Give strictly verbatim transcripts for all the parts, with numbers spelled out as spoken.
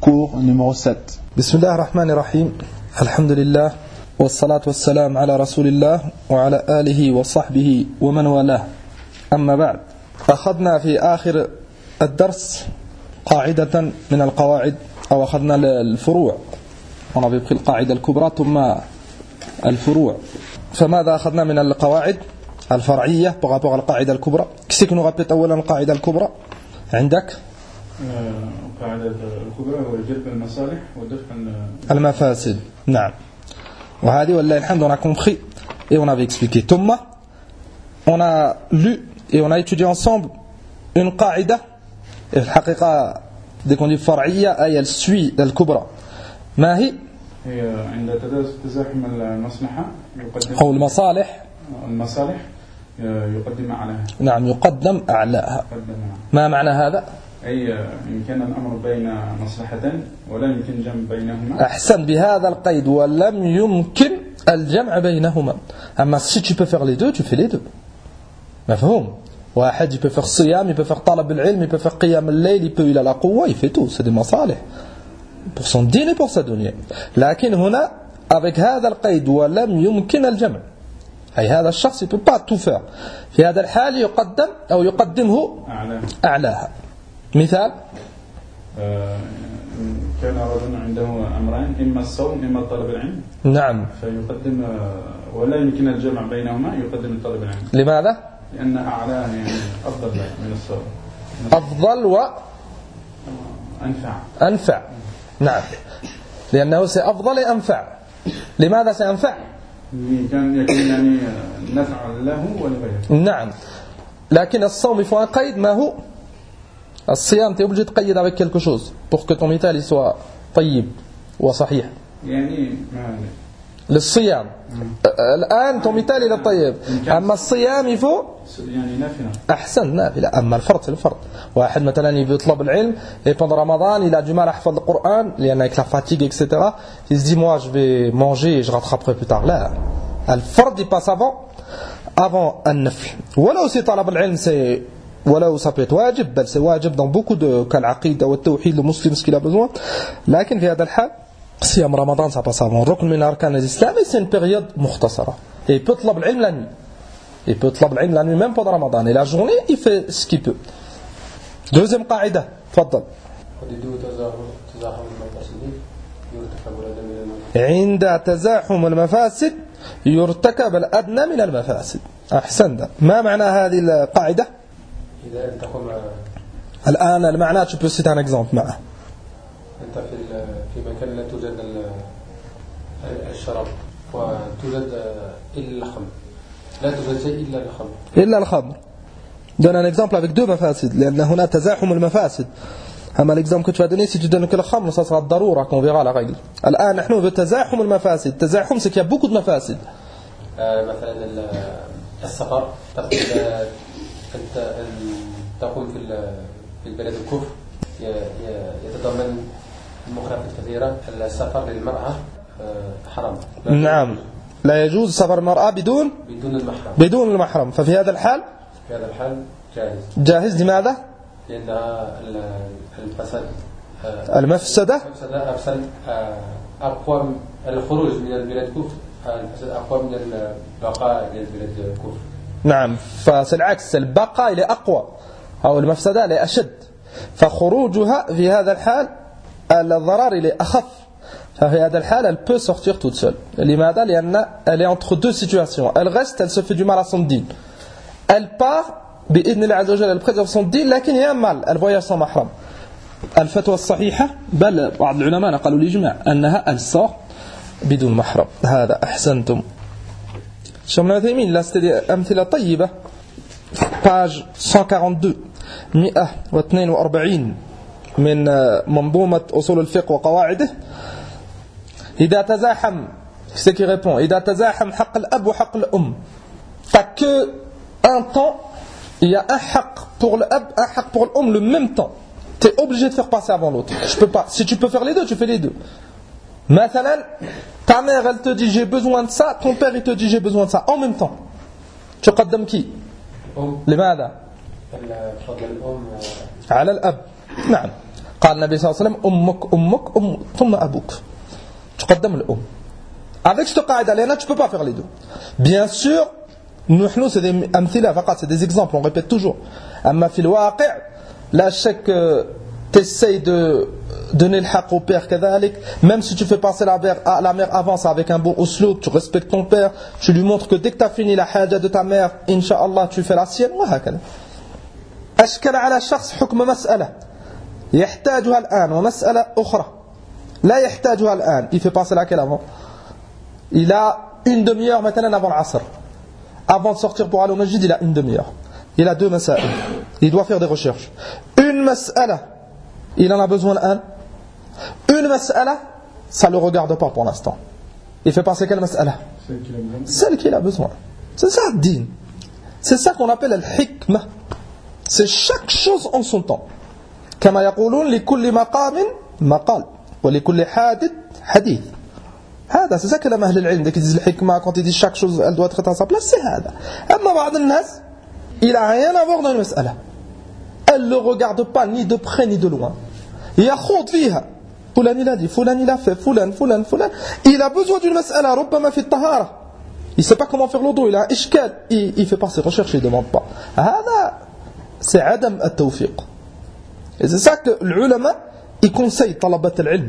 cours numéro sept. Bismillah ar-Rahman ar-Rahim. Alhamdulillah. والصلاة والسلام على رسول الله وعلى آله وصحبه ومن والاه. أما بعد، أخذنا في آخر الدرس قاعدة من القواعد، أو أخذنا الفروع. On avait pris القاعدة الكبرى ثم الفروع. فماذا أخذنا من القواعد الفرعية par rapport à القاعدة الكبرى؟ Qui c'est qui nous répète أولا القاعدة الكبرى؟ عندك؟ القاعدة الكبرى هو جلب المصالح ودفع المفاسد. نعم. وهذه والله الحمد on a compris et on avait expliqué. ثم on a lu et on a étudié ensemble une qaïda. Et الحقيقة dès qu'on dit فرعية elle suit الكبرى. ما هي؟ هي عند تزاحم المصلحة يقدم أو المصالح المصالح يقدم أعلاها. نعم يقدم أعلاها. ما معنى هذا؟ أي إن كان الأمر بين مصلحتين ولا يمكن جمع بينهما. أحسن بهذا القيد ولم يمكن الجمع بينهما. أما si tu peux faire les deux, tu fais les deux. مفهوم؟ واحد il peut faire صيام, il peut faire طلب العلم, il peut faire قيام الليل, il peut il a la قوة, il fait tout, c'est des مصالح pour son dîn et pour sa dunya. لكن هنا avec هذا القيد ولم يمكن الجمع, أي هذا الشخص il peut pas tout faire. في هذا الحال يقدم أو يقدمه أعلاها. مثال كان رجل عنده أمرين إما الصوم إما طلب العلم. نعم. فيقدم ولا يمكن الجمع بينهما, يقدم طلب العلم. لماذا؟ لأن أعلاه يعني أفضل من الصوم. أفضل و أنفع. أنفع. نعم. لأنه سأفضل أنفع. لماذا سأنفع؟ كان يكون يعني نفع له ولغيره. نعم. لكن الصوم il faut un قيد. ما هو؟ الصيام t'es obligé de قيد avec quelque chose pour que ton métal il soit طيب وصحيح. يعني ما للصيام الآن ton métal il est طيب. أما الصيام il faut يعني نافلة. أحسن نافلة. أما الفرض c'est le فرض. واحد مثلا يطلب العلم et pendant Ramadan il a du mal à حفظ القرآن لأن avec la fatigue et cetera. Il se dit moi je vais manger et je rattraperai plus tard. là الفرض il passe avant avant النفل. ولو c'est طلب العلم c'est ولو ça peut être واجب, بل c'est واجب dans beaucoup de cas العقيدة والتوحيد المسلم ce qu'il a besoin. لكن في هذا الحال صيام رمضان ça passe avant ركن من أركان الإسلام et c'est une période مختصرة. Et il peut طلب العلم la nuit. Il peut طلب العلم la nuit même pendant Ramadan. Et la journée il fait ce qu'il peut. Deuxième قاعدة تفضل. عند تزاحم المفاسد يرتكب الأدنى من المفاسد. أحسنت. ما معنى هذه القاعدة؟ إذا أنت تقوم الآن المعنى tu peux citer un exemple معه. أنت في في مكان لا توجد الشراب وتوجد إلا الخمر, لا توجد شيء إلا الخمر. إلا الخمر. Donne un exemple avec deux مفاسد لأن هنا تزاحم المفاسد. أما l'exemple que tu vas donner si tu donnes que le khamr ça sera الضرورة qu'on verra la règle. الآن نحن بتزاحم المفاسد. تزاحم c'est qu'il y a beaucoup de مفاسد. مثلا السفر أنت تقوم في في البلد الكفر يتضمن المخالفات كثيرة. السفر للمرأة حرام. نعم لا يجوز سفر المرأة بدون بدون المحرم. بدون المحرم. ففي هذا الحال في هذا الحال جائز. جاهز. لماذا؟ لأن الفساد المفسدة أفسد أقوى الخروج من البلاد الكفر. الفساد أقوى من البقاء من البلاد الكفر. نعم. فالعكس البقاء إلى أقوى أو المفسدة إلى أشد. فخروجها في هذا الحال الضرر إلى أخف. ففي هذا الحال elle peut sortir toute seule. لماذا؟ لأن elle est entre deux situations. Elle reste, elle se fait du mal à son dîn. Elle part بإذن الله عز وجل, elle préserve son dîn, لكن il y a un mal, elle voyage sans mahram. الفتوى الصحيحة بل بعض العلماء نقلوا الإجماع أنها elle sort بدون محرم. هذا أحسنتم. شيخ ابن عثيمين لا ستدي أمثلة طيبة. page cent quarante-deux مئة واثنين وأربعين من منظومة أصول الفقه وقواعده. إذا تزاحم ce qui répond إذا تزاحم حق الأب وحق الأم. Pas que un temps, il y a un haq pour l'ab, un haq pour l'homme le même temps. Tu es obligé de faire passer avant l'autre. Je peux pas. Si tu peux faire les deux, tu fais les deux. Mathalan, ta mère elle te dit j'ai besoin de ça, ton père il te dit j'ai besoin de ça en même temps. Tu قدم qui? لماذا؟ فضل الأم على الأب. نعم. قال النبي صلى الله عليه وسلم أمك أمك أم ثم أبوك تقدم الأم. Avec cette qaïda là, tu peux pas faire les deux. Bien sûr, nous c'est des amthila faqat, c'est des exemples, on répète toujours. Amma fil waqi' la shak t'essayes de donner le haq au père kadhalik, même si tu fais passer la mère, la mère avance avec un bon usloub, tu respectes ton père, tu lui montres que dès que tu as fini la haja de ta mère, incha'Allah tu fais la sienne, وهكذا. أشكل على شخص حكم مسألة يحتاجها الآن ومسألة أخرى لا يحتاجها الآن. Il fait passer laquelle avant? Il a une demi-heure maintenant avant l'Asr. Avant de sortir pour aller au masjid, il a une demi-heure. Il a deux mas'ala. Il doit faire des recherches. Une mas'ala, il en a besoin d'un. Une mas'ala, ça ne le regarde pas pour l'instant. Il fait passer quelle mas'ala? Celle qu'il a besoin. C'est ça le din. C'est ça qu'on appelle al-hikmah. C'est chaque chose en son temps. كما يقولون لكل مقام مقال ولكل حادث حديث. هذا c'est ça que les أهل العلم dès qu'ils disent الحكمة quand ils disent chaque chose elle doit être à sa place, c'est هذا. أما بعض الناس il a rien à voir dans une مسألة. Elle ne regarde pas ni de près ni de loin. يخوض فيها. فلان il a dit, فلان il a fait, فلان فلان فلان. Il a besoin d'une مسألة ربما في الطهارة. Il ne sait pas comment faire l'odo, il a un إشكال. Il ne fait pas ses recherches, il ne demande pas. هذا c'est عدم التوفيق. Et c'est ça que l'ulama il conseille طلبة العلم.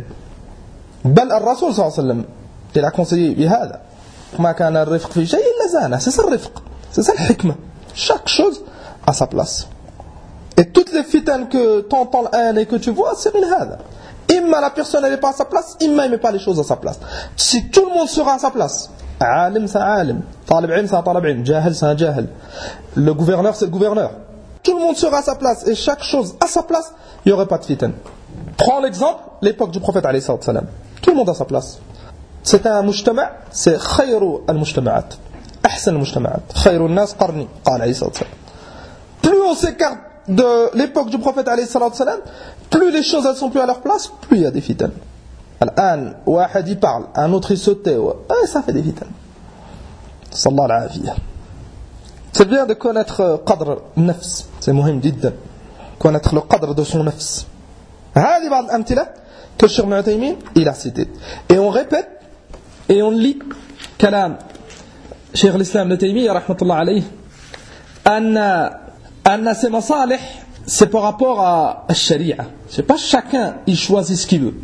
بل الرسول صلى الله عليه وسلم il a conseillé بهذا. ما كان الرفق في شيء إلا زانه. C'est ça le rifq. C'est ça le hikmah. Chaque chose à sa place. Et toutes les fitanes que tu entends et que tu vois, c'est min hada. Imma la personne n'est pas à sa place, imma il met pas les choses à sa place. Si tout le monde sera à sa place, alim c'est alim, talib ilm c'est talib ilm, jahil c'est un jahil, le gouverneur c'est le gouverneur. Tout le monde sera à sa place et chaque chose à sa place, il n'y aurait pas de fitan. Prends l'exemple, l'époque du prophète alayhi salam. Tout le monde à sa place. C'est un mujtama', c'est khayru al-mujtama'at. Ahsan al-mujtama'at. Khayru al-nas qarni, qala alayhi salam. Plus on s'écarte de l'époque du prophète alayhi salam, plus les choses elles sont plus à leur place, plus il y a des fitan. Al-an, wahad il parle, un autre il se tait, et ça fait des fitan. Sallallahu alayhi wa sallam. C'est bien de connaître qadr nafs, c'est muhim jiddan. Connaître le qadr de son nafs. هذه بعض الأمثلة que Cheikh Ibn Uthaymin il a cité. Et on répète et on lit كلام شيخ الإسلام ابن تيمية رحمة الله عليه أن أن ces masalih c'est par rapport à la sharia. C'est pas chacun il choisit ce qu'il veut.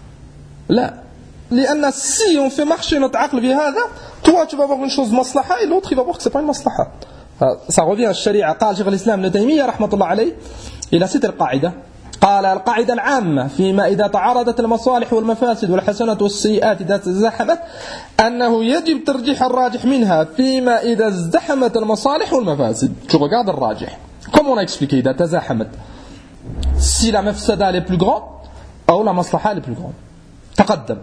لا. لأن si on fait marcher notre aql بهذا, toi tu vas voir une chose maslaha et l'autre il va voir que c'est pas une maslaha. Ça revient à la sharia. قال شيخ الإسلام ابن تيمية رحمة الله عليه il a cité القاعدة. قال القاعدة العامة فيما إذا تعارضت المصالح والمفاسد والحسنات والسيئات إذا تزاحمت أنه يجب ترجيح الراجح منها فيما إذا ازدحمت المصالح والمفاسد. Tu regardes le rajih. Comme on a expliqué, إذا تزاحمت. Si la mafsada est plus grande أو la maslaha est plus grande. تقدم.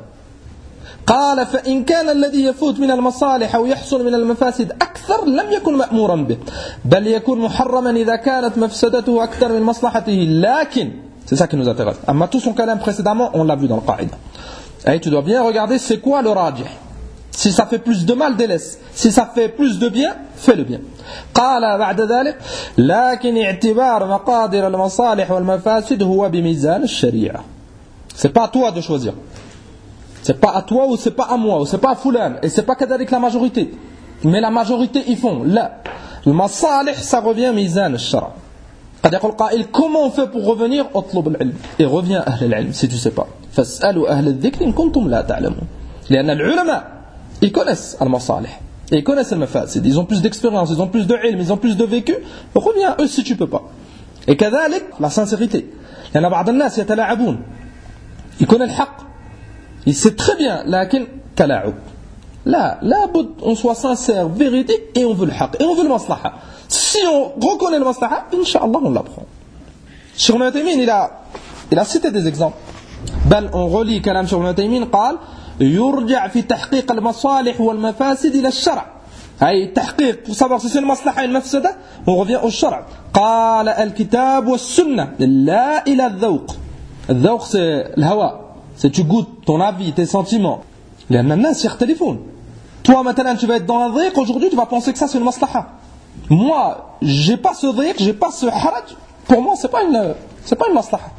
قال فإن كان الذي يفوت من المصالح أو يحصل من المفاسد أكثر لم يكن مأمورا به بل يكون محرما إذا كانت مفسدته أكثر من مصلحته. لكن c'est ça qui nous intéresse. أما tout son kalam précédemment on l'a vu dans le qaïda. Et tu dois bien regarder c'est quoi le rajih. Si ça fait plus de mal délaisse, si ça fait plus de bien fais le bien. قال بعد ذلك لكن اعتبار مقادير المصالح والمفاسد هو بميزان الشريعة. C'est pas à toi de choisir. C'est pas à toi ou c'est pas à moi ou c'est pas à Foulan et c'est pas qu'avec la majorité. Mais la majorité ils font. Là, le masalih ça revient mizan al-shara. قد يقول قائل comment on fait pour revenir اطلب العلم et reviens à أهل العلم si tu sais pas. فاسألوا أهل الذكر إن كنتم لا تعلمون. لأن العلماء ils connaissent المصالح et ils connaissent المفاسد. Ils ont plus d'expérience, ils ont plus de ilm, ils ont plus de vécu. Reviens à eux si tu peux pas. Et كذلك la sincérité. لأن بعض الناس يتلاعبون. Ils connaissent le haqq. Il sait très bien, lakin talaoub. Là, là, on soit sincère, véridique, et on veut le haqq, et on veut le maslaha. Si on reconnaît le maslaha, incha'Allah, on l'apprend. Cheikh Ibn Uthaymin, il a, il a cité des exemples. بل on relit كلام Cheikh Ibn Uthaymin, قال يرجع في تحقيق المصالح والمفاسد إلى الشرع. أي تحقيق pour savoir si c'est une maslaha, une mafsada, on revient au shara. قال الكتاب والسنة لا إلى الذوق. الذوق c'est le hawa. C'est tu goûtes ton avis, tes sentiments. Les الناس يختلفون. Toi maintenant tu vas être dans un dhiq, aujourd'hui tu vas penser que ça c'est une maslaha. Moi, j'ai pas ce dhiq, j'ai pas ce haraj. Pour moi c'est pas une c'est pas une maslaha.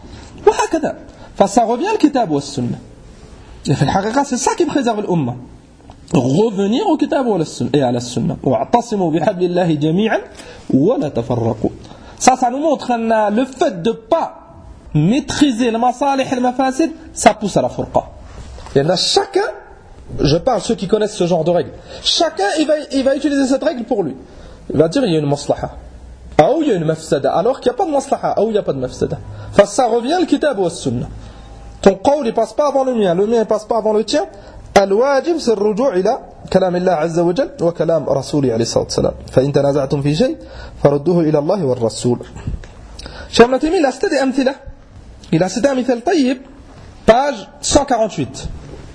وهكذا. فça revient le kitab wa sunna. Et في الحقيقة c'est ça qui préserve l'umma. Revenir au kitab et à la sunna. واعتصموا بحبل الله جميعا ولا تفرقوا. Ça, ça nous montre que le fait de ne pas maîtriser le masalih et le mafasid, ça pousse à la furqa. Et là, chacun, je parle ceux qui connaissent ce genre de règles, chacun il va, il va utiliser cette règle pour lui. Il va dire il y a une maslaha, ou il y a une mafsada, alors qu'il n'y a pas de maslaha, ou il n'y a pas de mafsada. Enfin, ça revient le kitab ou le sunna. Ton qawl il passe pas avant le mien, le mien il passe pas avant le tien. الواجب c'est الرجوع إلى كلام الله عز وجل وكلام رسوله عليه الصلاة والسلام فإن تنازعتم في شيء فردوه إلى الله والرسول. Cheikh Ibn Taymiyyah il a cité des amthila, il a cité un mithal طيب page cent quarante-huit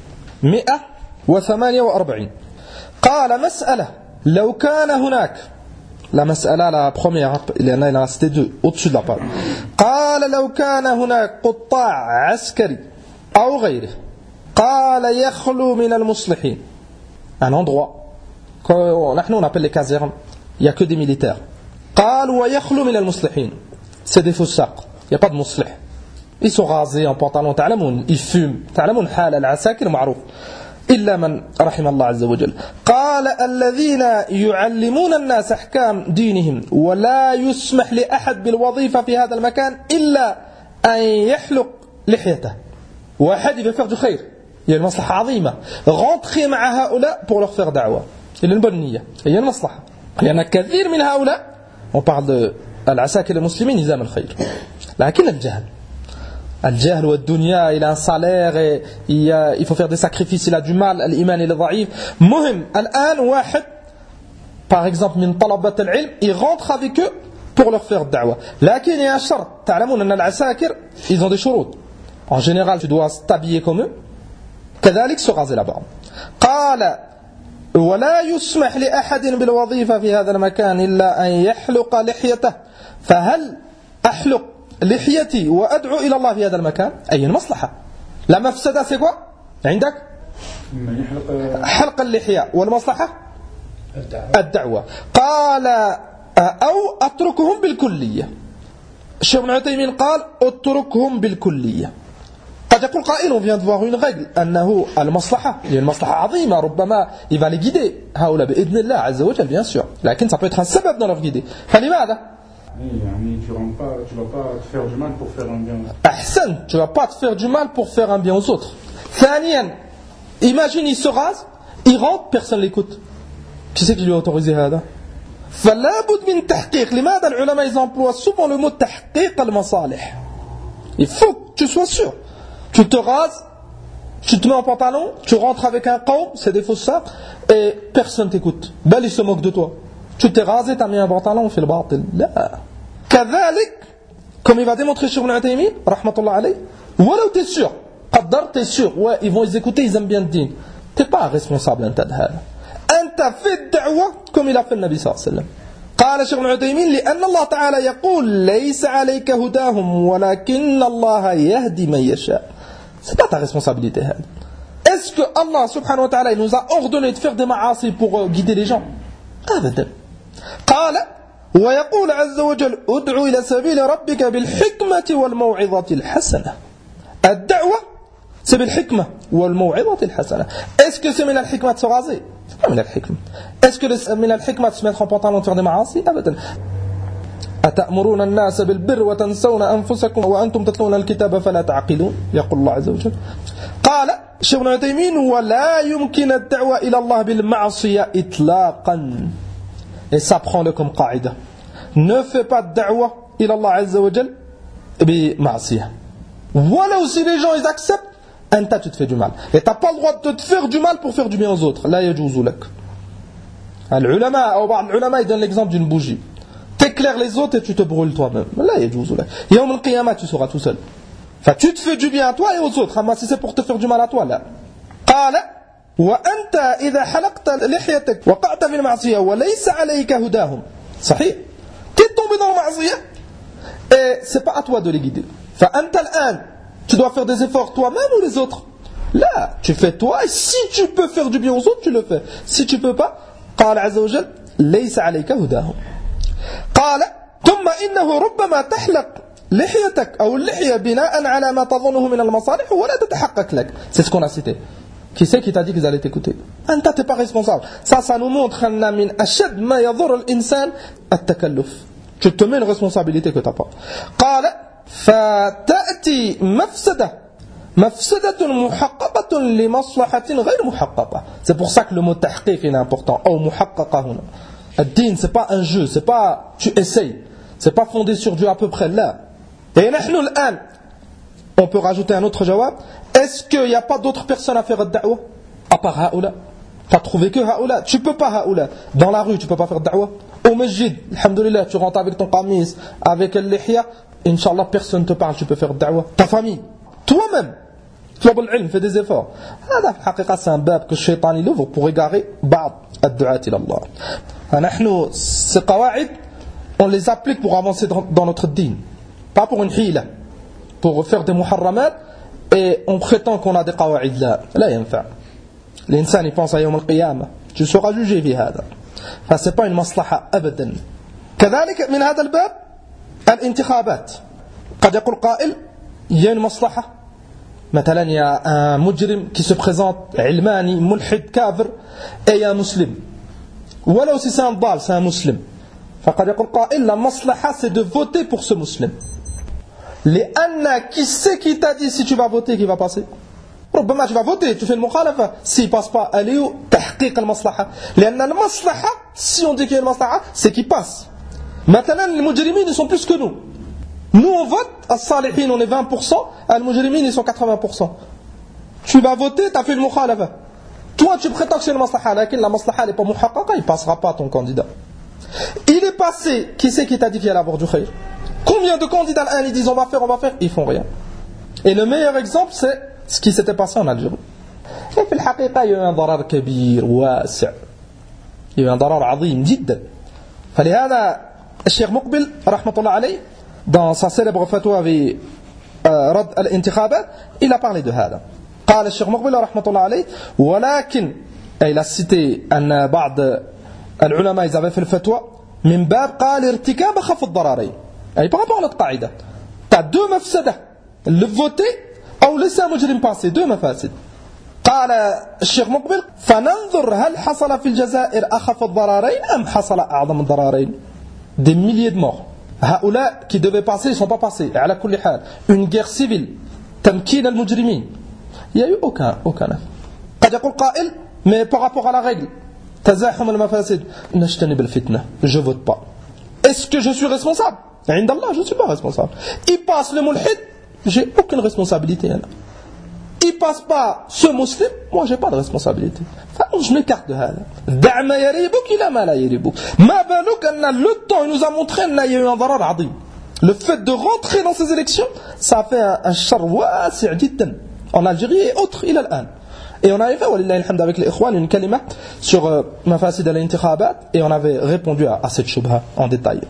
مئة وثمانية وأربعين قال مسألة لو كان هناك la مسألة la première il en a cité deux au-dessus de la page قال لو كان هناك قطاع عسكري أو غيره قال يخلو من المصلحين. Un endroit نحن on appelle les casernes, il n'y a que des militaires. قال ويخلو من المصلحين, c'est des فساق, il n'y a pas de مصلح, ils sont rasés en pantalon, تعلمون, ils fument, تعلمون حال العساكر معروف إلا من رحم الله عز وجل. قال الذين يعلمون الناس أحكام دينهم ولا يسمح لأحد بالوظيفة في هذا المكان إلا أن يحلق لحيته. واحد يبغى faire du خير, il y a une maslaha عظيمة, rentrer مع هؤلاء pour leur faire da'wah, il y a une bonne نية, il y a une maslaha. Il y en a كثير من هؤلاء, on parle de العساكر المسلمين نظام الخير, لكن الجهل الجهل والدنيا, il a un salaire et il, a, il faut faire des sacrifices, il a du mal, الإيمان il est ضعيف. مهم الآن واحد par exemple من طلبة العلم, il rentre avec eux pour leur faire da'wah, لكن il y a un شرط, تعلمون أن العساكر ils ont des شروط. En général, tu dois t'habiller comme eux. كذلك se raser la barbe. قال ولا يسمح لأحد بالوظيفة في هذا المكان إلا أن يحلق لحيته. فهل أحلق لحيتي وأدعو إلى الله في هذا المكان؟ أي المصلحة؟ لا مفسدة c'est quoi عندك؟ حلق اللحية والمصلحة الدعوة. قال أو أتركهم بالكلية. الشيخ ابن عثيمين قال اتركهم بالكلية. قد يقول قائل, on vient de voir une règle أنه المصلحة, il y a une maslaha عظيمة, ربما il va les guider هؤلاء بإذن الله عز وجل bien sûr, لكن ça peut être un سبب dans leur guider. فلماذا؟ يعني tu ne vas pas te faire du mal pour faire un bien. أحسن, tu ne vas pas te faire du mal pour faire un bien aux autres. ثانيا, imagine il se rase, il rentre, personne l'écoute. Qui c'est qui lui a autorisé هذا؟ فلا بد من تحقيق. لماذا العلماء ils emploient souvent le mot تحقيق المصالح. Il faut que tu sois sûr. Tu te rases, tu te mets en pantalon, tu rentres avec un qawm, c'est des fausses sacs, et personne t'écoute. Ben, ils se moquent de toi. Tu t'es rasé, t'as mis un pantalon, on fait le batil. Là. Kazalik, comme il va démontrer sur Ibn Uthaymin, rahmatullah alayh, voilà où t'es sûr. Qaddar, t'es sûr. Ouais, ils vont les écouter, ils aiment bien le din. T'es pas responsable, un tas de hal. Anta fait da'wah, comme il a fait le Nabi sallallahu alayhi wa sallam. قال شيخ ابن عثيمين لأن الله تعالى يقول ليس عليك هداهم ولكن الله يهدي من يشاء. C'est pas ta responsabilité. Est-ce que Allah subhanahu wa ta'ala il nous a ordonné de faire des ma'asi pour guider les gens? أبدا. قال ويقول عز وجل ادعو إلى سبيل ربك بالحكمة والموعظة الحسنة. الدعوة c'est بالحكمة والموعظة الحسنة. Est-ce que c'est من الحكمة de se raser? C'est pas من الحكمة. Est-ce que c'est من الحكمة de se mettre en pantalon de faire des ma'asi? أبدا. أتأمرون الناس بالبر وتنسون أنفسكم وأنتم تتلون الكتاب فلا تعقلون يقول الله عز وجل. قال شيخ ابن عثيمين ولا يمكن الدعوة إلى الله بالمعصية إطلاقا. Et ça prend-le comme قاعدة. Ne fais pas de da'wah إلى الله عز وجل بمعصية. Voilà aussi les gens ils acceptent. أنت tu te fais du mal. Et tu n'as pas le droit de te faire du mal pour faire du bien aux autres. لا يجوز لك. العلماء أو بعض العلماء ils donnent l'exemple d'une bougie. T'éclaires les autres et tu te brûles toi-même. Là, يجوز لك. يوم القيامة tu seras tout seul. Enfin, tu te fais du bien à toi et aux autres. Mais si c'est pour te faire du mal à toi, là. قال وأنت إذا حلقت لحيتك وقعت في المعصية وليس عليك هداهم. صحيح. T'es tombé dans la معصية et c'est pas à toi de les guider. فأنت الآن tu dois faire des efforts toi-même ou les autres. Là, tu fais toi et si tu peux faire du bien aux autres, tu le fais. Si tu peux pas, قال عز وجل ليس عليك هداهم. قال ثم إنه ربما تحلق لحيتك أو اللحية بناء على ما تظنه من المصالح ولا تتحقق لك. C'est ce qu'on a cité. Qui c'est qui t'a dit qu'ils allaient t'écouter? أنت t'es pas responsable. Ça, ça nous montre أن من أشد ما يضر الإنسان التكلف. Tu te mets une responsabilité que t'as pas. قال فتأتي مفسدة مفسدة محققة لمصلحة غير محققة. C'est pour ça que le mot تحقيق est important. أو محققة هنا. الدين c'est pas un jeu, c'est pas tu essayes, c'est pas fondé sur Dieu à peu près là. Et نحن الآن on peut rajouter un autre jawab. Est-ce qu'il n'y a pas d'autres personnes à faire da'wa à part haoula? T'as trouvé que haoula? Tu peux pas haoula. Dans la rue tu peux pas faire da'wa. Au masjid, alhamdoulilah, tu rentres avec ton qamis, avec le lihya, Inch'Allah personne te parle, tu peux faire da'wa. Ta famille, toi-même, طلب العلم, fais des efforts. هذا في الحقيقة c'est un bab que le shaitan il ouvre pour égarer بعض الدعاة إلى الله. نحن ces قواعد on les applique pour avancer dans, dans notre dîn, pas pour une hila, pour faire des muharramat et on prétend qu'on a des قواعد. là لا ينفع. الإنسان il pense à يوم القيامة, tu seras jugé في هذا. Enfin, c'est pas une maslaha أبدا. كذلك من هذا الباب الانتخابات. قد يقول قائل il y a une maslaha. مثلا il y a un mujrim qui se présente علماني ملحد كافر et il y a un musulman. ولو si c'est un dal, c'est un musulman. فقد يقول قائل la maslaha c'est de voter pour ce musulman. لأن qui c'est qui t'a dit si tu vas voter qui va passer? ربما tu vas voter, tu fais le مخالفة. S'il passe pas, elle est où تحقيق المصلحة. لأن المصلحة, si on dit qu'il y a une maslaha, c'est qu'il passe. مثلا les mujrimines ils sont plus que nous. Nous on vote, as-salihin on est vingt pour cent, al-mujrimin ils sont quatre-vingts pour cent. Tu vas voter, tu as fait le mukhalafa. Toi tu prétends que c'est le maslaha, mais la maslaha n'est pas muhaqqaqa, il ne passera pas ton candidat. Il est passé, qui c'est qui t'a dit qu'il allait avoir du khayr? Combien de candidats un ils disent on va faire, on va faire, ils font rien. Et le meilleur exemple c'est ce qui s'était passé en Algérie. Et في الحقيقة il y a eu un ضرر كبير واسع. Il y a eu un ضرر عظيم جدا. فلهذا الشيخ مقبل رحمة الله عليه dans sa célèbre fatwa في رد الانتخابات il a parlé de هذا. قال الشيخ مقبل رحمة الله عليه ولكن il a cité أن بعض العلماء ils avaient fait le fatwa من باب قال ارتكاب خف الضررين. أي par rapport à notre قاعدة t'as deux مفسدة le voter أو laisser un مجرم passer, deux مفاسد. قال الشيخ مقبل فننظر هل حصل في الجزائر أخف الضررين أم حصل أعظم الضررين. Des milliers de morts. هؤلاء qui devaient passer, ils ne sont pas passés. على كل حال. Une guerre civile. تمكين المجرمين. Il n'y a eu aucun, aucun. قد يقول قائل, mais par rapport à la règle, تزاحم المفاسد, نجتنب الفتنة. Je vote pas. Est-ce que je suis responsable? عند الله, je ne suis pas responsable. Il passe le mulhid, j'ai aucune responsabilité. Il passe pas ce musulman, moi j'ai pas de responsabilité. Enfin, je m'écarte de هذا. دع ما يريبك إلى ما لا يريبك. ما بالك أن le temps il nous a montré qu'il y a eu un ضرر عظيم. Le fait de rentrer dans ces élections, ça a fait un, un شر واسع جدا en Algérie et autres إلى الآن. Et on avait fait, ولله الحمد avec les ikhwan, une kalima sur euh, mafasid al-intikhabat et on avait répondu à, à cette shubha en détail.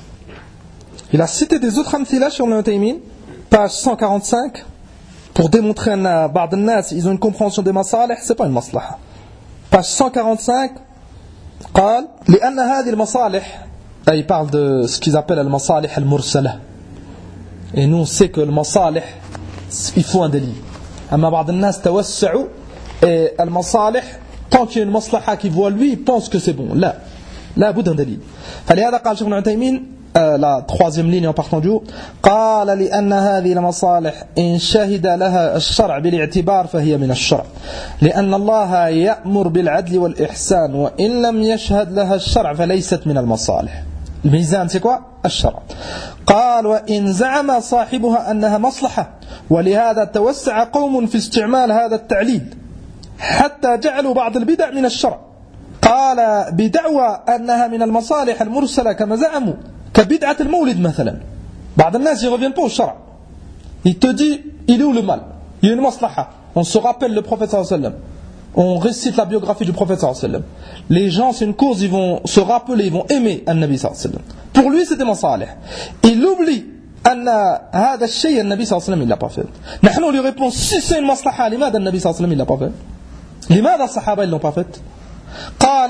Il a cité des autres amthila sur le Taymin, page cent quarante-cinq, pour démontrer que بعض الناس ils ont une compréhension des masalih, c'est pas une maslaha. Page cent quarante-cinq, قال لأن هذه المصالح, il parle de ce qu'ils appellent المصالح المرسلة. Et nous on sait que le masalih, il faut un délit. أما بعض الناس توسعوا et المصالح, tant qu'il y a une maslaha qui voit lui, il pense que c'est bon. لا, لا بد d'un délit. فلهذا قال شيخ ابن عثيمين, la troisième ligne en partant du haut, قال لأن هذه المصالح إن شهد لها الشرع بالاعتبار فهي من الشرع لأن الله يأمر بالعدل والإحسان وإن لم يشهد لها الشرع فليست من المصالح. الميزان c'est quoi? الشرع. قال وإن زعم صاحبها أنها مصلحة ولهذا توسع قوم في استعمال هذا التعليل حتى جعلوا بعض البدع من الشرع. قال بدعوى أنها من المصالح المرسلة كما زعموا كبدعة المولد مثلا. بعض الناس ils reviennent pas au shara. Il te dit il est où le mal? Il y a une maslaha. On se rappelle le prophète sallallahu alayhi wa sallam. On récite la biographie du prophète sallallahu alayhi wa sallam. Les gens c'est une cause, ils vont se rappeler, ils vont aimer un nabi sallallahu alayhi wa sallam. Pour lui c'était masalih. Il oublie أن هذا الشيء النبي صلى الله عليه وسلم il l'a pas fait. نحن lui répond si c'est une maslaha لماذا النبي صلى الله عليه وسلم il l'a pas fait? لماذا الصحابة ils l'ont pas fait? قال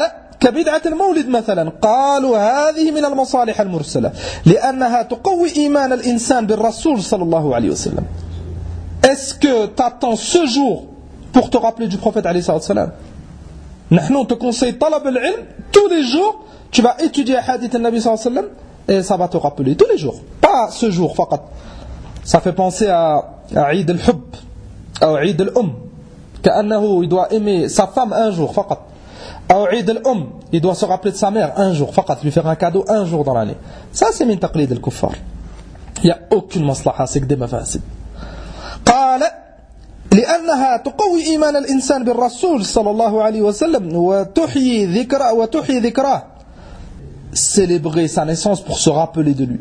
كبدعة المولد مثلا قالوا هذه من المصالح المرسلة لأنها تقوي إيمان الإنسان بالرسول صلى الله عليه وسلم. Est-ce que tu attends ce jour pour te rappeler du prophète عليه الصلاة والسلام? نحن on te conseille طلب العلم tous les jours. Tu vas étudier hadith al-Nabi sallallahu alayhi wa sallam et ça va te rappeler tous les jours. Pas ce jour فقط. Ça fait penser à, à Eid al-Hubb ou Eid al-Umm. كأنه il doit aimer sa femme un jour فقط. Ou Eid al-Umm, il doit se rappeler de sa mère un jour فقط, lui faire un cadeau un jour dans l'année. Ça c'est min taqlid al-kuffar. Il n'y a aucune maslaha, c'est que des mafasid. قال لأنها تقوي إيمان الإنسان بالرسول صلى الله عليه وسلم وتحيي ذكره وتحيي ذكره. Célébrer sa naissance pour se rappeler de lui.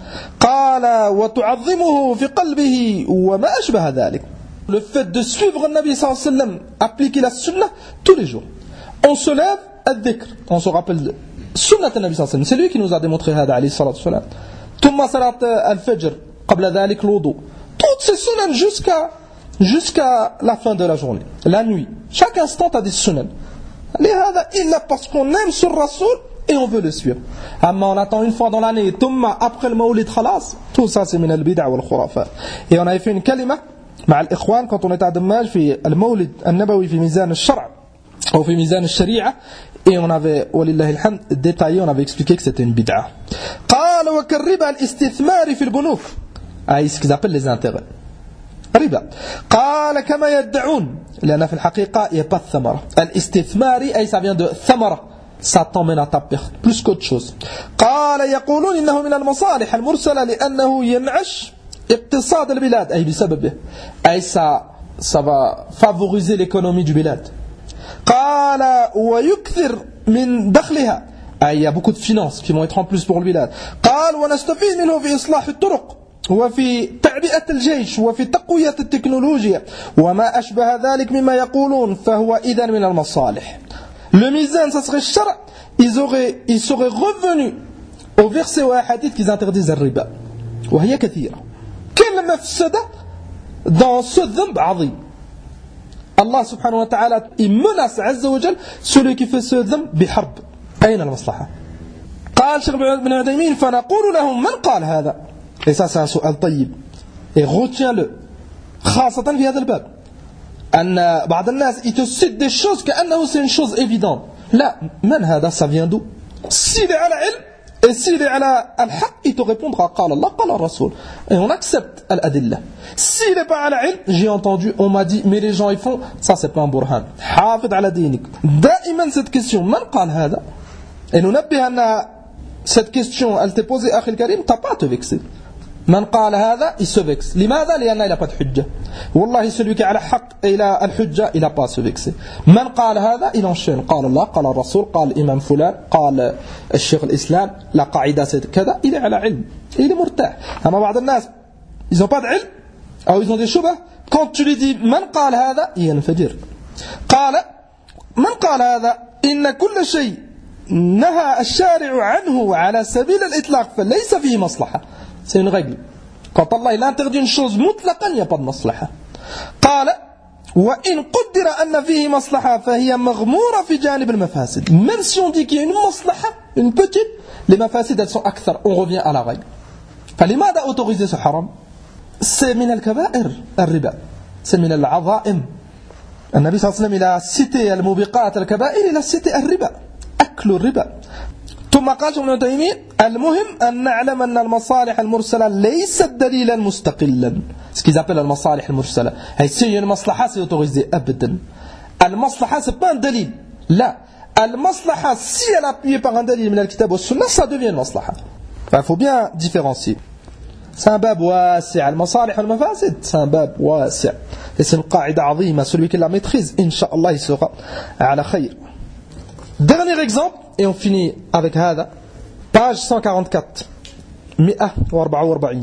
قال وتعظمه في قلبه وما أشبه ذلك. Le fait de suivre le Nabi sallallahu alayhi wa sallam, appliquer la sunnah tous les jours. On se lève, al-dhikr, on se rappelle sunnah al-Nabi sallallahu alayhi wa sallam. C'est lui qui nous a démontré هذا عليه الصلاة والسلام. ثم صلاة الفجر قبل ذلك الوضوء. Toutes ces sunnahs jusqu'à jusqu'à la fin de la journée, la nuit. Chaque instant a des sunnahs. لهذا إلا parce qu'on aime ce rasoul et on veut le suivre. Amma on attend une fois dans l'année, thumma après le mawlid khalas, tout ça c'est min al-bid'a wal khurafat. Et on avait fait une kalima مع الإخوان quand on était à Dammaj في المولد النبوي في ميزان الشرع ou في ميزان الشريعة, et on avait ولله الحمد détaillé, on avait expliqué que c'était une bid'a. قال وكالربا الاستثمار في البنوك, أي ce qu'ils appellent les intérêts. ربا. قال كما يدعون, لأن في الحقيقة il n'y a pas de ثمرة. الاستثماري أي ça vient de ثمرة, ça t'emmène à ta perte plus qu'autre chose. قال يقولون إنه من المصالح المرسلة لأنه ينعش اقتصاد البلاد أي بسببه, أي ça ça va favoriser l'économie du bilad. قال ويكثر من دخلها, أي il y a beaucoup de finances qui vont être en plus pour le bilad. قال ونستفيد منه في إصلاح الطرق وفي تعبئة الجيش وفي تقوية التكنولوجيا وما أشبه ذلك مما يقولون, فهو إذن من المصالح. Le mizan, ça serait shara, ils auraient, ils seraient revenus au verset ou à hadith qu'ils interdisent le riba. وهي كثيرة. Quelle mafsada dans ce dhanb azim. Allah subhanahu wa ta'ala, il menace azza wa jal celui qui fait ce dhanb بحرب. أين المصلحة؟ قال شيخ بن عثيمين فنقول لهم من قال هذا. Et ça c'est un سؤال طيب. Et retiens-le. خاصة في هذا الباب. أن بعض الناس ils te citent des choses كأنه c'est une chose évidente. لا, من هذا, ça vient d'où? S'il est à la ilm et s'il est à la al-haq, il te répondra قال الله قال الرسول. Et on accepte al-adillah. S'il n'est pas à la ilm, j'ai entendu, on m'a dit, mais les gens ils font, ça c'est pas un burhan. حافظ على دينك. دائما cette question, من قال هذا? Et nous نبه أن cette question, elle t'est posée أخي الكريم, t'as pas à te vexer. من قال هذا, il se vexe. لماذا؟ لأنه il n'a pas de hujja. والله celui qui a la haq et il a al-hujja, il n'a pas à se vexer. من قال هذا, il enchaîne. قال الله, قال الرسول, قال الإمام فلان, قال الشيخ الإسلام, la qaïda c'est كذا, il est à la ilm. Il est مرتاح. أما بعض الناس, ils n'ont pas de ilm, ou ils ont des shubha. Quand tu lui dis من قال هذا, il ينفجر. قال من قال هذا, إن كل شيء نهى الشارع عنه على سبيل الإطلاق فليس فيه مصلحة. C'est une règle. Quand Allah il interdit une chose mutlaqan, il n'y a pas de maslaha. قال وإن قدر أن فيه مصلحة فهي مغمورة في جانب المفاسد. Même si on dit qu'il y a une maslaha, une petite, les mafasid elles sont akthar. On revient à la règle. فلماذا autoriser ce haram? C'est من الكبائر الربا. C'est من العظائم. النبي صلى الله عليه وسلم il a cité الموبقات الكبائر, il a cité الربا. أكل الربا. ثم قال ابن تيمية المهم أن نعلم أن المصالح المرسلة ليست دليلا مستقلا. Ce qu'ils appellent المصالح المرسلة. Et si il y a une maslaha, c'est autorisé. أبدا. المصلحة c'est pas un dalil. لا. المصلحة si elle est appuyée par un dalil من الكتاب والسنة, ça devient une maslaha. Il faut bien différencier. C'est un bab واسع. المصالح والمفاسد, c'est un bab واسع. Et c'est une qaïda عظيمة. Celui qui la maîtrise, Inch'Allah, il sera على خير. Dernier exemple, et on finit avec هذا, page cent quarante-quatre, مئة وأربعة وأربعين.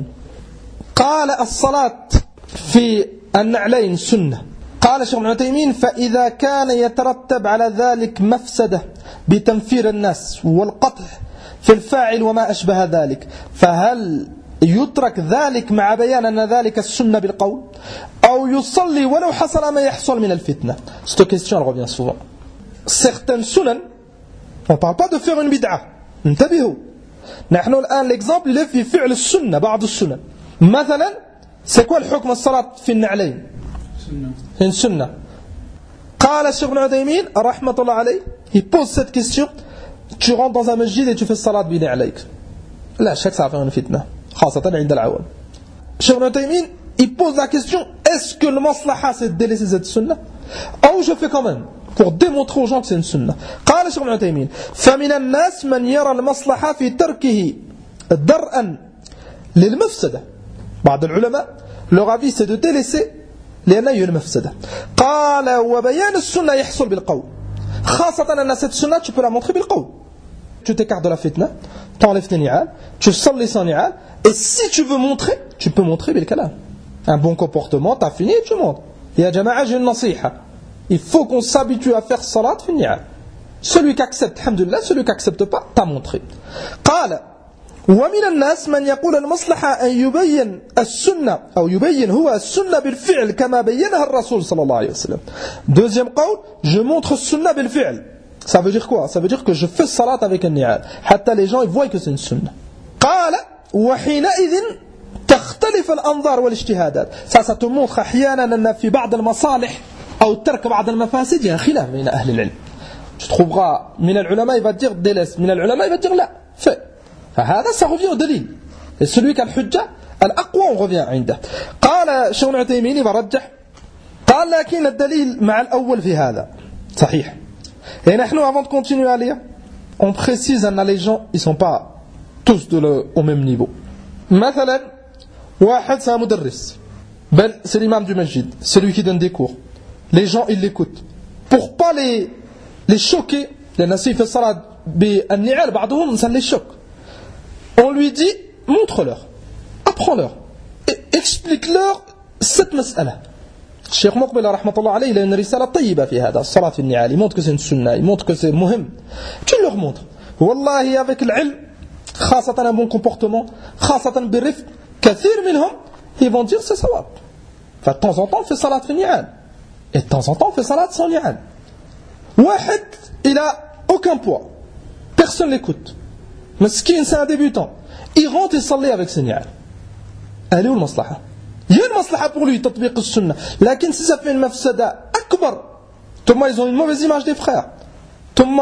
قال الصلاة في النعلين سنة. قال الشيخ ابن عثيمين فإذا كان يترتب على ذلك مفسدة بتنفير الناس والقطع في الفاعل وما أشبه ذلك, فهل يترك ذلك مع بيان أن ذلك السنة بالقول أو يصلي ولو حصل ما يحصل من الفتنة? Cette question elle revient souvent. Certaines sunan, On ne parle pas de faire une bid'a. انتبهوا. نحن الآن l'exemple il est في فعل السنة بعض السنن. مثلا c'est quoi le حكم الصلاة في النعلين؟ C'est une sunna. قال الشيخ ابن عثيمين رحمة الله عليه, il pose cette question, tu rentres dans un masjid et tu fais salat بنعليك. لا شك ça va faire une fitna. خاصة عند العوام. الشيخ ابن عثيمين il pose la question, est-ce que le maslaha c'est de délaisser cette sunna ou je fais quand même pour démontrer aux gens que c'est une sunna. قال الشيخ ابن عثيمين فمن الناس من يرى المصلحة في تركه درءا للمفسدة. بعض العلماء leur avis c'est de délaisser لأنه المفسدة. قال وبيان السنة يحصل بالقول. خاصة أن cette sunna tu peux la montrer بالقول. Tu t'écartes de la fitna, t'enlèves tes ni'al, tu sallis sans ni'al, et si tu veux montrer, tu peux montrer بالكلام. Un bon comportement, t'as fini et tu montres. Ya jama'a, j'ai une nasiha. Il faut qu'on s'habitue à faire salat fi ni'al. Celui qui accepte, alhamdulillah, celui qui accepte pas, t'as montré. قال ومن الناس من يقول المصلحة أن يبين السنة أو يبين هو السنة بالفعل كما بينها الرسول صلى الله عليه وسلم. Deuxième قول, je montre السنة بالفعل. Ça veut dire quoi? Ça veut dire que je fais salat avec un ni'al. حتى les gens ils voient que c'est une sunna. قال وحينئذ تختلف الأنظار والاجتهادات. Ça, ça te montre أحيانا أن في بعض المصالح أو ترك بعض المفاسد il y a un khilaf بين أهل العلم. Tu trouveras من العلماء il va dire délaisse, من العلماء il va dire لا fais. فهذا ça revient au دليل. Et celui qui a le hujja الأقوى on revient عنده. قال شيخ ابن عثيمين برجح قال لكن الدليل مع الأول في هذا صحيح. Et نحن avant de continuer à lire on précise أن les gens ils sont pas tous de le, au même niveau. مثلا واحد c'est un مدرس بل c'est l'imam du masjid, celui qui donne des cours. Les gens ils l'écoutent pour pas les les choquer. لأن s'il fait salat بالنعال بعضهم ça les choque. On lui dit montre-leur, apprends-leur et explique-leur cette mas'ala. Cheikh Muqbil rahmatullah alayhi il a une risala طيبة في هذا الصلاة في النعال. Il montre que c'est une sunna, il montre que c'est muhim. Tu leur montres. Wallahi avec l'ilm خاصة un bon comportement, خاصة بالرفق, كثير منهم ils vont dire c'est sawab. De temps en temps on fait salat في النعال et de temps en temps on fait salat sans ni'al. واحد il a aucun poids, personne l'écoute. Meskin c'est un débutant, il rentre et sallit avec ses ni'al. Elle est où le maslaha? Il y a une maslaha pour lui, تطبيق السنة. لكن si ça fait une mafsada أكبر, ثم ils ont une mauvaise image des frères, ثم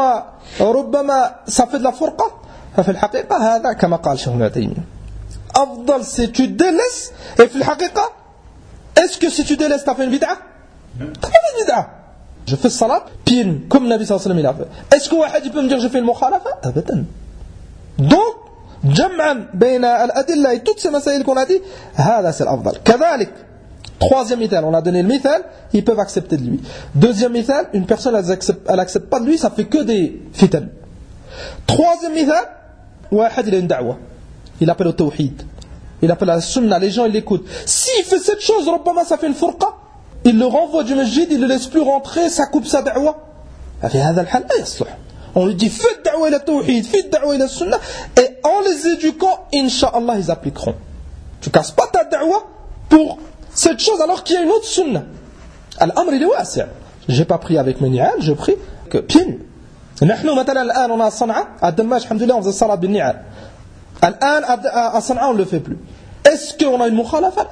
ربما ça fait de la فرقة. ففي الحقيقة هذا كما قال شيخ ابن عثيمين أفضل si tu délaisses. Et في الحقيقة est-ce que si tu délaisses t'as fait une bid'a? T'as pas fait une bid'a. Je fais salat pieds nus comme Nabi sallallahu alayhi wa sallam il a fait. Est-ce que واحد peut me dire je fais une mukhalafa? أبدا. Donc جمعا بين الأدلة et toutes ces مسائل qu'on a dit هذا c'est الأفضل. كذلك troisième مثال, on a donné le مثال, ils peuvent accepter de lui. Deuxième مثال, une personne elle accepte, elle accepte pas de lui, ça fait que des fitan. Troisième مثال, واحد il a une da'wa, il appelle au tawhid, il appelle à la sunna, les gens ils l'écoutent. S'il fait cette chose, ربما ça fait une furqa, il le renvoie du masjid, il ne le laisse plus rentrer, ça coupe sa da'wa. في هذا الحال لا يصلح. On lui dit fais da'wa ila tawhid, fais da'wa ila sunna, et en les éduquant, incha'Allah ils appliqueront. Tu casses pas ta da'wa pour cette chose alors qu'il y a une autre sunna. Al-amr il est wasi'. J'ai pas pris avec mes ni'al, je prie que pieds nus. نحن مثلا الآن on a صنعاء à Dammaj alhamdoulilah on faisait salat bin ni'al. الآن à صنعاء on le fait plus. Est-ce qu'on a une mukhalafa?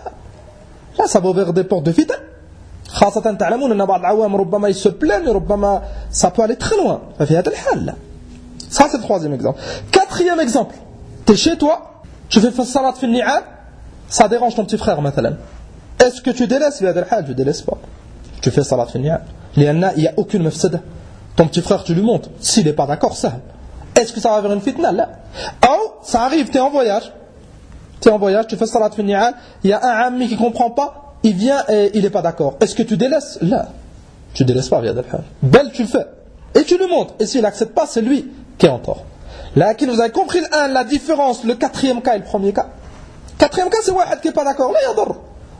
Là ça va ouvrir des portes de fitan. خاصة تعلمون أن بعض العوام ربما ils se plaignent, ربما ça peut aller très loin. ففي هذا الحال là. Ça c'est le troisième exemple. Quatrième exemple. T'es chez toi, tu fais salat fi ni'al, ça dérange ton petit frère مثلا. Est-ce que tu délaisses? في هذا الحال je délaisse pas. Tu fais salat fi ni'al. لأن il y a aucune mafsada. Ton petit frère tu lui montres. S'il n'est pas d'accord, ça. Est-ce que ça va vers une fitna? Là. Ou ça arrive, tu es en voyage. Tu es en voyage, tu fais salat fi ni'al, il y a un ami qui comprend pas. Il vient et il n'est pas d'accord. Est-ce que tu délaisses? Là. Tu délaisses pas, via d'al-hal. Belle, tu le fais. Et tu le montres. Et s'il n'accepte pas, c'est lui qui est en tort. Là, vous avez compris un, la différence, le quatrième cas et le premier cas. Quatrième cas, c'est Wahad qui n'est pas d'accord. Là, il y a d'or.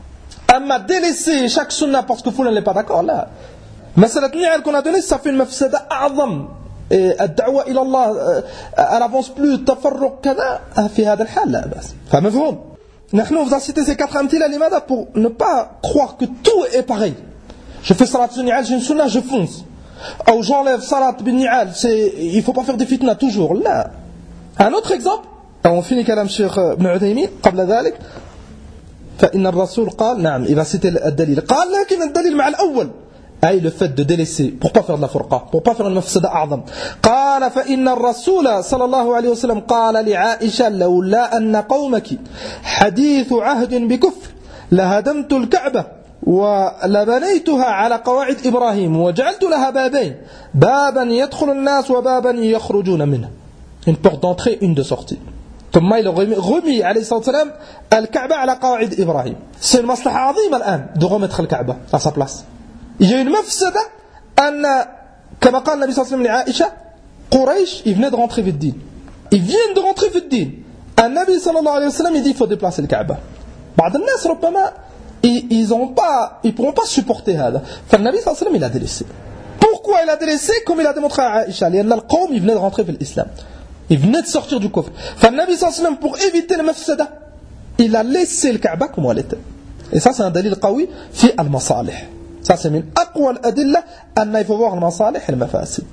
Amma délaisser chaque sunna parce que Foulan n'est pas d'accord. Là. Mais c'est la ni'al qu'on a donné, ça fait une mafsada a'zam. Et ad-da'wa ila Allah, elle avance plus, tafarruq kada, fi hada al-hal, là. Fa mafhoum. Nous vous avons cité ces quatre amthila limada pour ne pas croire que tout est pareil. Je fais salat sunni'al, j'ai une sunna, je fonce. ou j'enlève salat bin ni'al, c'est, il faut pas faire des fitna toujours. Là. Un autre exemple, on finit كلام الشيخ ابن عثيمين قبل ذلك. فإن الرسول قال نعم إذا cité الدليل قال لكن الدليل مع الأول أي le fait de délaisser pour pas faire de la furqa pour pas faire une mafsada أعظم قال فإن الرسول صلى الله عليه وسلم قال لعائشة لولا أن قومك حديث عهد بكفر لهدمت الكعبة ولبنيتها على قواعد إبراهيم وجعلت لها بابين بابا يدخل الناس وبابا يخرجون منه une porte d'entrée une de sortie. ثم il a remis عليه الصلاة والسلام الكعبة على قواعد إبراهيم. C'est une maslaha عظيمة الآن de remettre الكعبة à sa place. Il y a une mafsada أن كما قال النبي صلى الله عليه وسلم لعائشة قريش ils venaient de rentrer في الدين. Ils viennent de rentrer في الدين. النبي صلى الله عليه وسلم il dit il faut déplacer الكعبة. بعض الناس ربما ils ont pas ils pourront pas supporter هذا. فالنبي صلى الله عليه وسلم il a délaissé. Pourquoi il a délaissé comme il a démontré à Aïcha لأن القوم ils venaient de rentrer في الإسلام. Il venait de sortir du coffre. Nabi sallallahu alayhi wa sallam, pour éviter le mafsada, il a laissé le Kaaba comme elle était. Et ça, c'est un dalil qawi fi al-masalih. Ça, c'est min aqwa al-adilla anna il faut voir al-masalih et al-mafasid.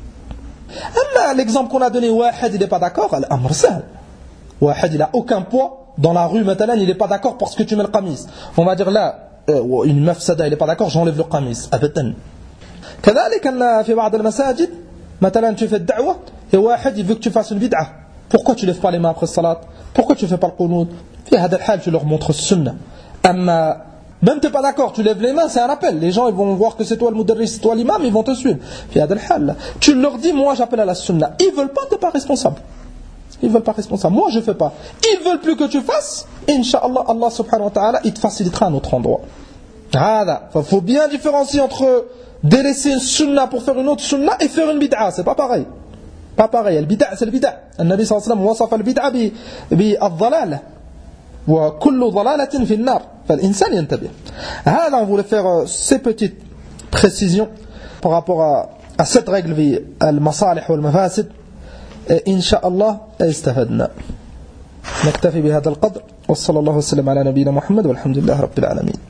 Amma l'exemple qu'on a donné, wahad, il n'est pas d'accord, al-amr sahl. Wahad, il n'a aucun poids. Dans la rue, maintenant, il n'est pas d'accord parce que tu mets le qamis. On va dire là, euh, une mafsada, il n'est pas d'accord, j'enlève le qamis. Abadan. كذلك أن في بعض المساجد مثلا tu fais da'wah et واحد il veut que tu fasses une bid'ah. Pourquoi tu lèves pas les mains après salat? Pourquoi tu fais pas le qunut? في هذا الحال tu leur montres sunna. أما même t'es pas d'accord, tu lèves les mains, c'est un appel. Les gens ils vont voir que c'est toi le mudarris, c'est toi l'imam, ils vont te suivre. في هذا الحال tu leur dis moi j'appelle à la sunna. Ils veulent pas, t'es pas responsable. Ils veulent pas responsable. Moi je fais pas. Ils veulent plus que tu fasses. Inch'Allah, Allah subhanahu wa ta'ala il te facilitera un autre endroit. هذا. Faut bien différencier entre délaisser une sunna pour faire une autre sunna et faire une bid'a, c'est pas pareil. Pas pareil. Le bid'a c'est le bid'a. Le Nabi sallallahu alayhi wa sallam wasafa le bid'a bi bi ad-dhalala wa kullu dhalalatin fi an-nar. Fal-insan yantabih. Hada on voulait faire ces petites précisions par rapport à, à cette règle bi al-masalih wal mafasid. Inch'Allah استفدنا. نكتفي بهذا القدر وصلى الله وسلم على نبينا محمد والحمد لله رب العالمين.